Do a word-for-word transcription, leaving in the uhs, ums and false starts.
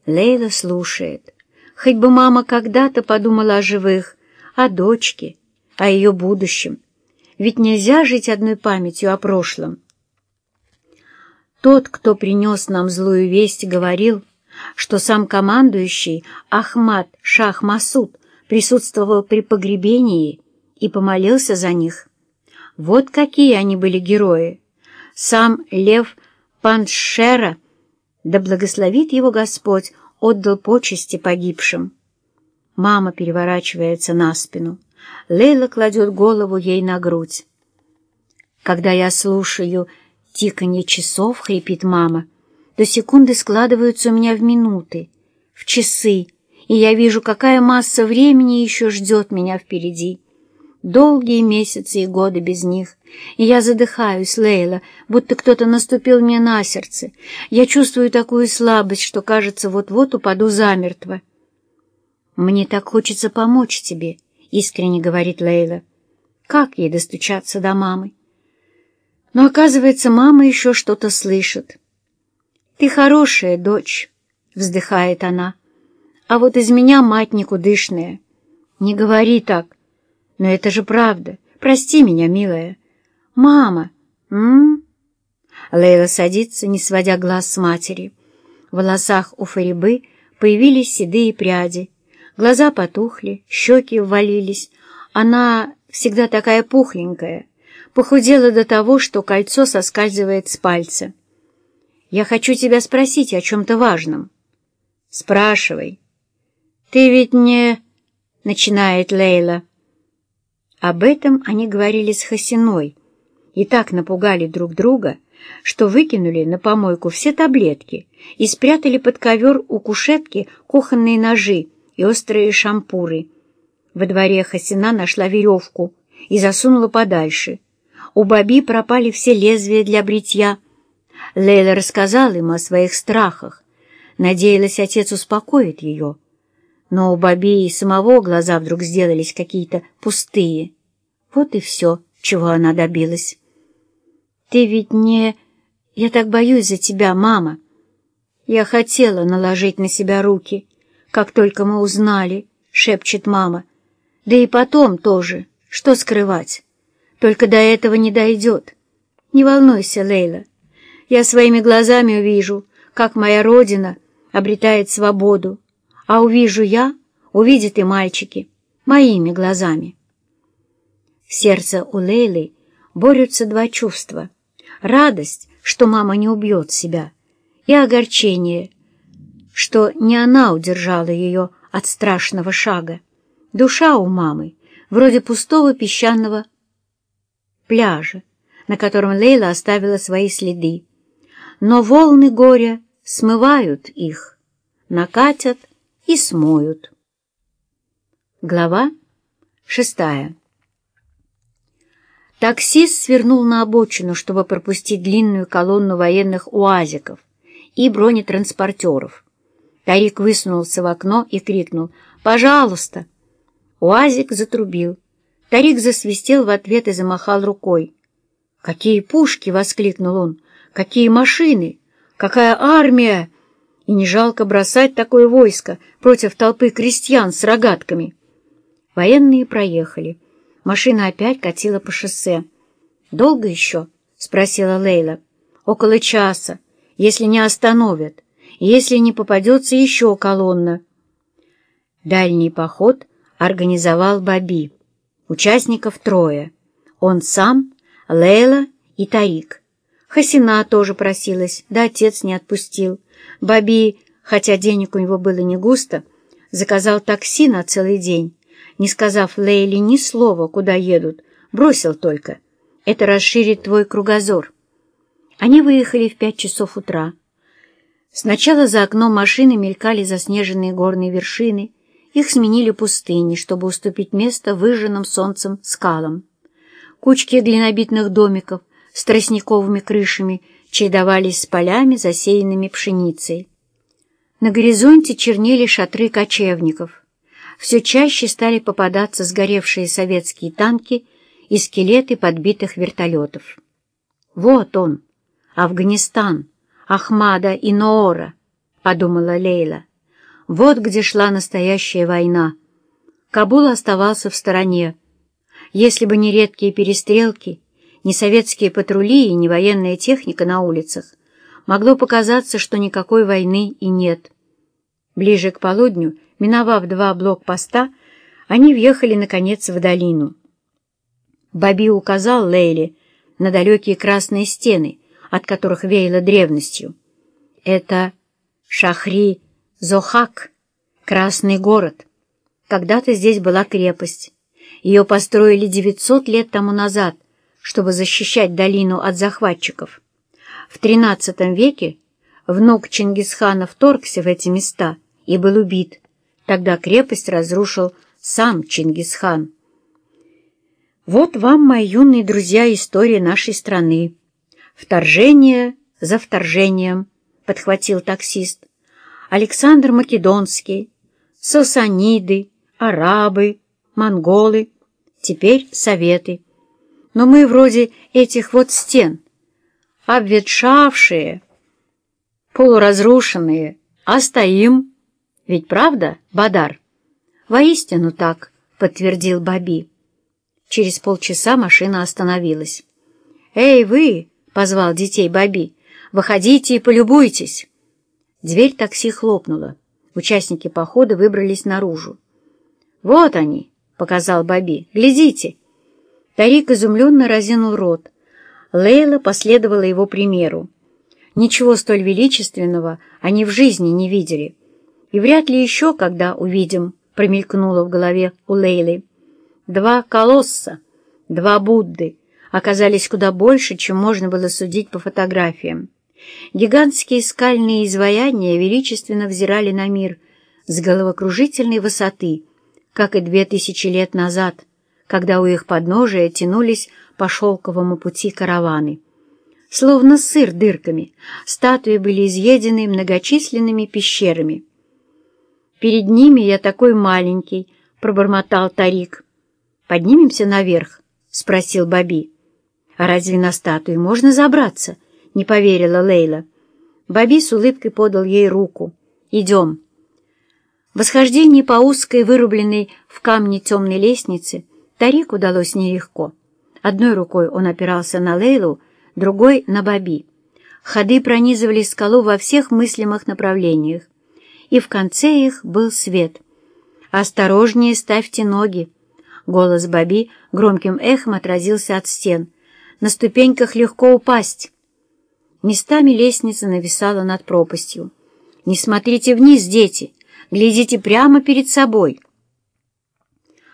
Лейла слушает. Хоть бы мама когда-то подумала о живых, о дочке, о ее будущем. Ведь нельзя жить одной памятью о прошлом. Тот, кто принес нам злую весть, говорил, что сам командующий Ахмад Шах Масуд присутствовал при погребении и помолился за них. Вот какие они были герои! Сам Лев Паншера, да благословит его Господь, отдал почести погибшим. Мама переворачивается на спину. Лейла кладет голову ей на грудь. Когда я слушаю тиканье часов, хрипит мама, то секунды складываются у меня в минуты, в часы, и я вижу, какая масса времени еще ждет меня впереди. Долгие месяцы и годы без них, и я задыхаюсь, Лейла, будто кто-то наступил мне на сердце. Я чувствую такую слабость, что, кажется, вот-вот упаду замертво. «Мне так хочется помочь тебе», — искренне говорит Лейла. Как ей достучаться до мамы? Но, оказывается, мама еще что-то слышит. «Ты хорошая дочь», — вздыхает она, — «а вот из меня мать никудышная». «Не говори так. Но это же правда. Прости меня, милая». «Мама!» «М?». Лейла садится, не сводя глаз с матери. В волосах у Фарибы появились седые пряди. Глаза потухли, щеки ввалились. Она всегда такая пухленькая. Похудела до того, что кольцо соскальзывает с пальца. «Я хочу тебя спросить о чем-то важном». «Спрашивай». «Ты ведь не...» — начинает Лейла. Об этом они говорили с Хасиной и так напугали друг друга, что выкинули на помойку все таблетки и спрятали под ковер у кушетки кухонные ножи и острые шампуры. Во дворе Хасина нашла веревку и засунула подальше. У Баби пропали все лезвия для бритья. Лейла рассказала ему о своих страхах. Надеялась, отец успокоит ее. Но у Баби и самого глаза вдруг сделались какие-то пустые. Вот и все, чего она добилась. «Ты ведь не... Я так боюсь за тебя, мама. Я хотела наложить на себя руки, как только мы узнали», — шепчет мама. «Да и потом тоже. Что скрывать? Только до этого не дойдет. Не волнуйся, Лейла. Я своими глазами увижу, как моя родина обретает свободу, а увижу я, увидят и мальчики, моими глазами». В сердце у Лейлы борются два чувства. Радость, что мама не убьет себя, и огорчение, что не она удержала ее от страшного шага. Душа у мамы вроде пустого песчаного пляжа, на котором Лейла оставила свои следы. Но волны горя смывают их, накатят и смоют. Глава шестая. Таксист свернул на обочину, чтобы пропустить длинную колонну военных уазиков и бронетранспортеров. Тарик высунулся в окно и крикнул: «Пожалуйста!». Уазик затрубил. Тарик засвистел в ответ и замахал рукой. «Какие пушки!» — воскликнул он. «Какие машины! Какая армия! И не жалко бросать такое войско против толпы крестьян с рогатками!» Военные проехали. Машина опять катила по шоссе. «Долго еще?» — спросила Лейла. «Около часа, если не остановят, если не попадется еще колонна». Дальний поход организовал Баби. Участников трое. Он сам, Лейла и Тарик. Хасина тоже просилась, да отец не отпустил. Баби, хотя денег у него было не густо, заказал такси на целый день, не сказав Лейле ни слова, куда едут, бросил только: «Это расширит твой кругозор». Они выехали в пять часов утра. Сначала за окном машины мелькали заснеженные горные вершины, их сменили пустыни, чтобы уступить место выжженным солнцем скалам. Кучки глинобитных домиков с тростниковыми крышами чередовались с полями, засеянными пшеницей. На горизонте чернели шатры кочевников. Все чаще стали попадаться сгоревшие советские танки и скелеты подбитых вертолетов. «Вот он, Афганистан, Ахмада и Ноора», — подумала Лейла. Вот где шла настоящая война. Кабул оставался в стороне. Если бы не редкие перестрелки, не советские патрули и не военная техника на улицах, могло показаться, что никакой войны и нет. Ближе к полудню, миновав два блокпоста, они въехали, наконец, в долину. Бобби указал Лейле на далекие красные стены, от которых веяло древностью. Это Шахри-Зохак, Красный город. Когда-то здесь была крепость. Ее построили девятьсот лет тому назад, чтобы защищать долину от захватчиков. В тринадцатом веке внук Чингисхана вторгся в эти места и был убит. Тогда крепость разрушил сам Чингисхан. Вот вам, мои юные друзья, история нашей страны. Вторжение за вторжением, подхватил таксист. Александр Македонский, сасаниды, арабы, монголы, теперь советы. Но мы вроде этих вот стен, обветшавшие, полуразрушенные, а стоим. Ведь правда, Бадар? Воистину так, подтвердил Бобби. Через полчаса машина остановилась. «Эй, вы!» — позвал детей Бобби. «Выходите и полюбуйтесь!» Дверь такси хлопнула. Участники похода выбрались наружу. «Вот они!» — показал Бобби. «Глядите!» Тарик изумленно разинул рот. Лейла последовала его примеру. Ничего столь величественного они в жизни не видели. И вряд ли еще когда увидим, промелькнуло в голове у Лейлы. Два колосса, два Будды оказались куда больше, чем можно было судить по фотографиям. Гигантские скальные изваяния величественно взирали на мир с головокружительной высоты, как и две тысячи лет назад, когда у их подножия тянулись по шелковому пути караваны. Словно сыр дырками, статуи были изъедены многочисленными пещерами. «Перед ними я такой маленький», — пробормотал Тарик. «Поднимемся наверх?» — спросил Бобби. «А разве на статуи можно забраться?» — не поверила Лейла. Бобби с улыбкой подал ей руку. «Идем». Восхождение по узкой, вырубленной в камне темной лестнице Тарику удалось нелегко. Одной рукой он опирался на Лейлу, другой — на Бобби. Ходы пронизывали скалу во всех мыслимых направлениях, и в конце их был свет. «Осторожнее ставьте ноги!» Голос Бобби громким эхом отразился от стен. «На ступеньках легко упасть!» Местами лестница нависала над пропастью. «Не смотрите вниз, дети! Глядите прямо перед собой!»